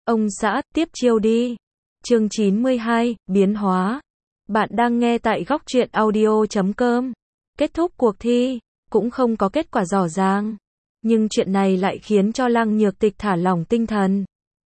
Ông xã, tiếp chiêu đi. Chương 92, biến hóa. Bạn đang nghe tại góc truyện audio.com. Kết thúc cuộc thi, cũng không có kết quả rõ ràng. Nhưng chuyện này lại khiến cho Lăng Nhược Tịch thả lỏng tinh thần.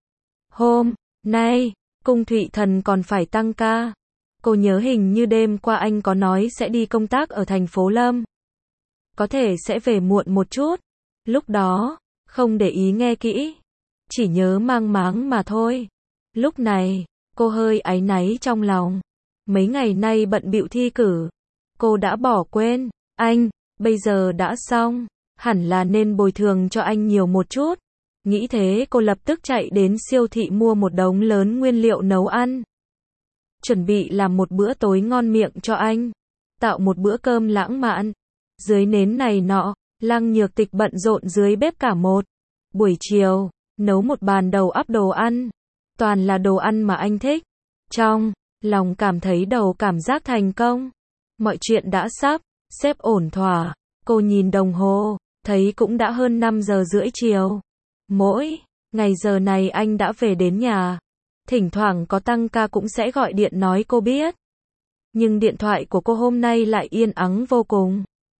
Hôm nay, Cung Thụy Thần còn phải tăng ca. Cô nhớ hình như đêm qua anh có nói sẽ đi công tác ở thành phố Lâm. Có thể sẽ về muộn một chút. Lúc đó, không để ý nghe kỹ. Chỉ nhớ mang máng mà thôi. Lúc này, cô hơi áy náy trong lòng. Mấy ngày nay bận bịu thi cử. Cô đã bỏ quên. Anh, bây giờ đã xong. Hẳn là nên bồi thường cho anh nhiều một chút. Nghĩ thế cô lập tức chạy đến siêu thị mua một đống lớn nguyên liệu nấu ăn. Chuẩn bị làm một bữa tối ngon miệng cho anh. Tạo một bữa cơm lãng mạn. Dưới nến này nọ, Lăng Nhược Tịch bận rộn dưới bếp cả một buổi chiều. Nấu một bàn đầu ắp đồ ăn. Toàn là đồ ăn mà anh thích. Trong lòng cảm thấy đầu cảm giác thành công. Mọi chuyện đã sắp xếp ổn thỏa. Cô nhìn đồng hồ, thấy cũng đã hơn 5 giờ rưỡi chiều. Mỗi ngày giờ này anh đã về đến nhà. Thỉnh thoảng có tăng ca cũng sẽ gọi điện nói cô biết. Nhưng điện thoại của cô hôm nay lại yên ắng vô cùng.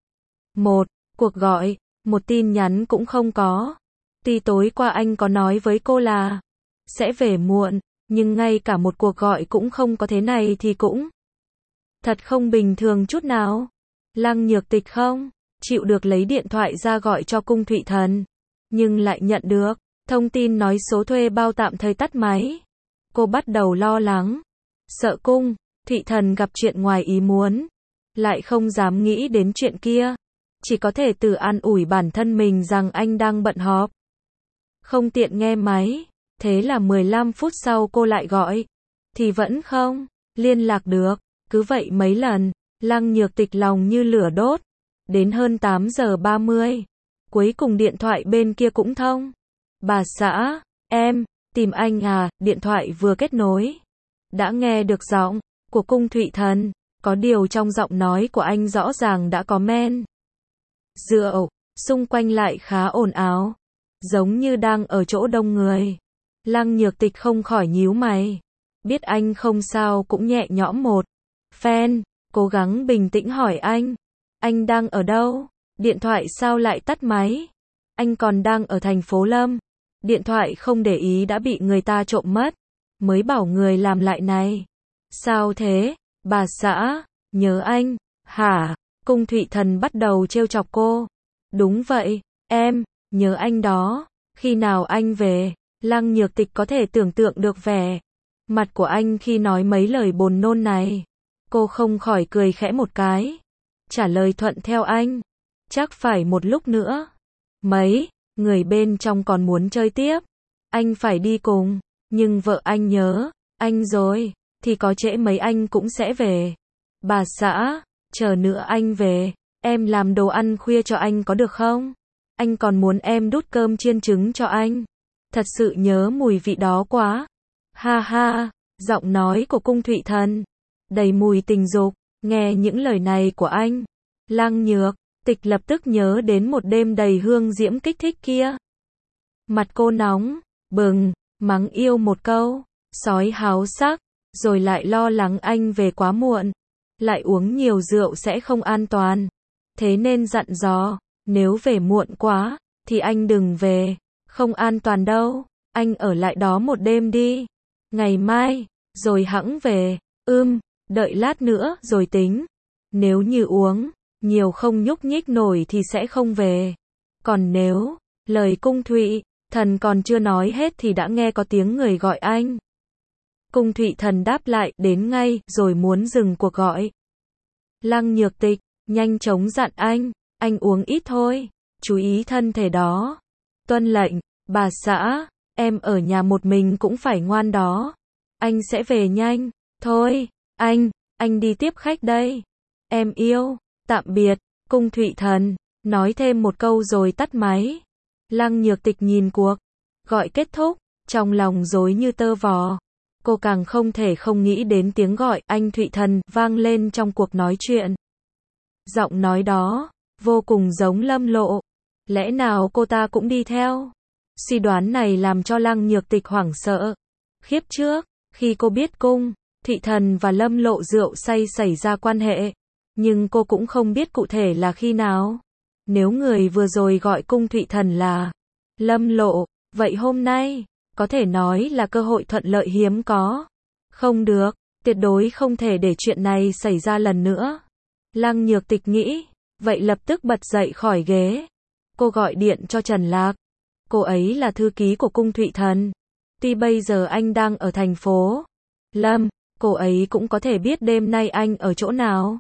Một cuộc gọi, một tin nhắn cũng không có. Tuy tối qua anh có nói với cô là sẽ về muộn, nhưng ngay cả một cuộc gọi cũng không có, thế này thì cũng thật không bình thường chút nào. Lăng Nhược Tịch không chịu được lấy điện thoại ra gọi cho Cung Thụy Thần, nhưng lại nhận được thông tin nói số thuê bao tạm thời tắt máy. Cô bắt đầu lo lắng, sợ Cung Thụy Thần gặp chuyện ngoài ý muốn, lại không dám nghĩ đến chuyện kia, chỉ có thể tự an ủi bản thân mình rằng anh đang bận họp, không tiện nghe máy. Thế là 15 phút sau cô lại gọi, thì vẫn không liên lạc được. Cứ vậy mấy lần, Lăng Nhược Tịch lòng như lửa đốt. Đến hơn 8 giờ 30, cuối cùng điện thoại bên kia cũng thông. Bà xã, em tìm anh à? Điện thoại vừa kết nối, đã nghe được giọng của Cung Thụy Thần. Có điều trong giọng nói của anh rõ ràng đã có men rượu, xung quanh lại khá ồn ào, giống như đang ở chỗ đông người. Lăng Nhược Tịch không khỏi nhíu mày. Biết anh không sao cũng nhẹ nhõm một phen, cố gắng bình tĩnh hỏi anh đang ở đâu? Điện thoại sao lại tắt máy? Anh còn đang ở thành phố Lâm. Điện thoại không để ý đã bị người ta trộm mất. Mới bảo người làm lại này. Sao thế? Bà xã, nhớ anh, hả? Cung Thụy Thần bắt đầu trêu chọc cô. Đúng vậy, em nhớ anh đó. Khi nào anh về? Lăng Nhược Tịch có thể tưởng tượng được vẻ mặt của anh khi nói mấy lời buồn nôn này. Cô không khỏi cười khẽ một cái. Trả lời thuận theo anh. Chắc phải một lúc nữa. Mấy người bên trong còn muốn chơi tiếp. Anh phải đi cùng. Nhưng vợ anh nhớ anh rồi, thì có trễ mấy anh cũng sẽ về. Bà xã, chờ nữa anh về, em làm đồ ăn khuya cho anh có được không? Anh còn muốn em đút cơm chiên trứng cho anh. Thật sự nhớ mùi vị đó quá. Ha ha, giọng nói của Cung Thụy Thần đầy mùi tình dục. Nghe những lời này của anh, Lăng Nhược Tịch lập tức nhớ đến một đêm đầy hương diễm kích thích kia. Mặt cô nóng bừng, mắng yêu một câu, sói háo sắc, rồi lại lo lắng anh về quá muộn, lại uống nhiều rượu sẽ không an toàn. Thế nên dặn dò, nếu về muộn quá, thì anh đừng về, không an toàn đâu, anh ở lại đó một đêm đi. Ngày mai, rồi hẵng về. Đợi lát nữa rồi tính. Nếu như uống nhiều không nhúc nhích nổi thì sẽ không về. Còn nếu, lời Cung Thụy Thần còn chưa nói hết thì đã nghe có tiếng người gọi anh. Cung Thụy Thần đáp lại, đến ngay, rồi muốn dừng cuộc gọi. Lăng Nhược Tịch nhanh chóng dặn anh uống ít thôi, chú ý thân thể đó. Tuân lệnh, bà xã, em ở nhà một mình cũng phải ngoan đó. Anh sẽ về nhanh. Thôi, anh đi tiếp khách đây. Em yêu, tạm biệt. Cung Thụy Thần nói thêm một câu rồi tắt máy. Lăng Nhược Tịch nhìn cuộc gọi kết thúc, trong lòng rối như tơ vò. Cô càng không thể không nghĩ đến tiếng gọi anh Thụy Thần vang lên trong cuộc nói chuyện. Giọng nói đó vô cùng giống Lâm Lộ. Lẽ nào cô ta cũng đi theo? Suy đoán này làm cho Lăng Nhược Tịch hoảng sợ. Khiếp trước, khi cô biết Cung Thị Thần và Lâm Lộ rượu say xảy ra quan hệ, nhưng cô cũng không biết cụ thể là khi nào. Nếu người vừa rồi gọi Cung Thị Thần là Lâm Lộ, vậy hôm nay, có thể nói là cơ hội thuận lợi hiếm có. Không được, tuyệt đối không thể để chuyện này xảy ra lần nữa. Lăng Nhược Tịch nghĩ, vậy lập tức bật dậy khỏi ghế. Cô gọi điện cho Trần Lạc. Cô ấy là thư ký của Cung Thụy Thần. Tuy bây giờ anh đang ở thành phố Lâm, cô ấy cũng có thể biết đêm nay anh ở chỗ nào.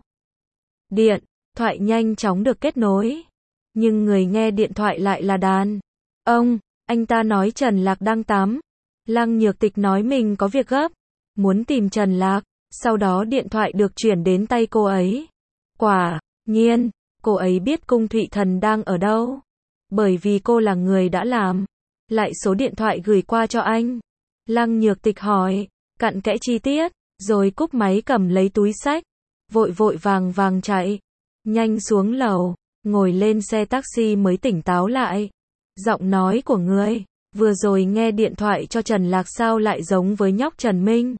Điện thoại nhanh chóng được kết nối. Nhưng người nghe điện thoại lại là đàn ông. Anh ta nói Trần Lạc đang tắm. Lăng Nhược Tịch nói mình có việc gấp, muốn tìm Trần Lạc. Sau đó điện thoại được chuyển đến tay cô ấy. Quả nhiên, cô ấy biết Cung Thụy Thần đang ở đâu. Bởi vì cô là người đã làm lại số điện thoại gửi qua cho anh. Lăng Nhược Tịch hỏi cặn kẽ chi tiết, rồi cúp máy cầm lấy túi xách, vội vội vàng vàng chạy nhanh xuống lầu, ngồi lên xe taxi mới tỉnh táo lại. Giọng nói của người vừa rồi nghe điện thoại cho Trần Lạc sao lại giống với nhóc Trần Minh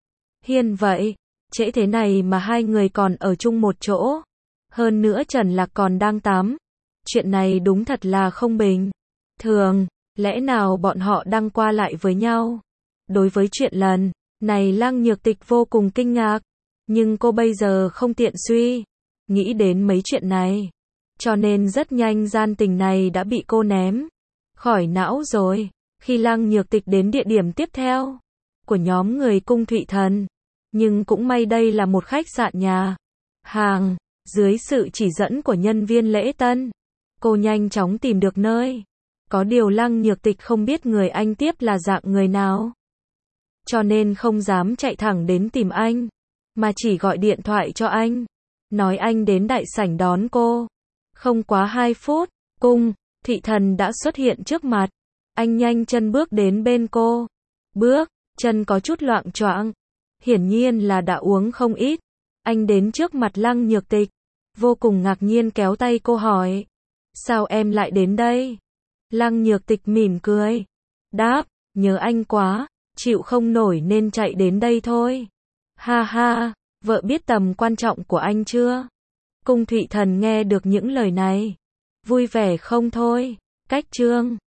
Hiên vậy? Trễ thế này mà hai người còn ở chung một chỗ. Hơn nữa Trần Lạc còn đang tắm. Chuyện này đúng thật là không bình thường. Lẽ nào bọn họ đang qua lại với nhau? Đối với chuyện lần này Lăng Nhược Tịch vô cùng kinh ngạc. Nhưng cô bây giờ không tiện suy nghĩ đến mấy chuyện này. Cho nên rất nhanh gian tình này đã bị cô ném khỏi não rồi. Khi Lăng Nhược Tịch đến địa điểm tiếp theo của nhóm người Cung Thụy Thần. Nhưng cũng may đây là một khách sạn nhà hàng. Dưới sự chỉ dẫn của nhân viên lễ tân, cô nhanh chóng tìm được nơi. Có điều Lăng Nhược Tịch không biết người anh tiếp là dạng người nào. Cho nên không dám chạy thẳng đến tìm anh, mà chỉ gọi điện thoại cho anh. Nói anh đến đại sảnh đón cô. Không quá 2 phút, Cung Thị Thần đã xuất hiện trước mặt. Anh nhanh chân bước đến bên cô. Bước chân có chút loạng choạng. Hiển nhiên là đã uống không ít. Anh đến trước mặt Lăng Nhược Tịch, vô cùng ngạc nhiên kéo tay cô hỏi. Sao em lại đến đây? Lăng Nhược Tịch mỉm cười. Đáp, nhớ anh quá, chịu không nổi nên chạy đến đây thôi. Ha ha, vợ biết tầm quan trọng của anh chưa? Cung Thụy Thần nghe được những lời này. Vui vẻ không thôi. Cách chương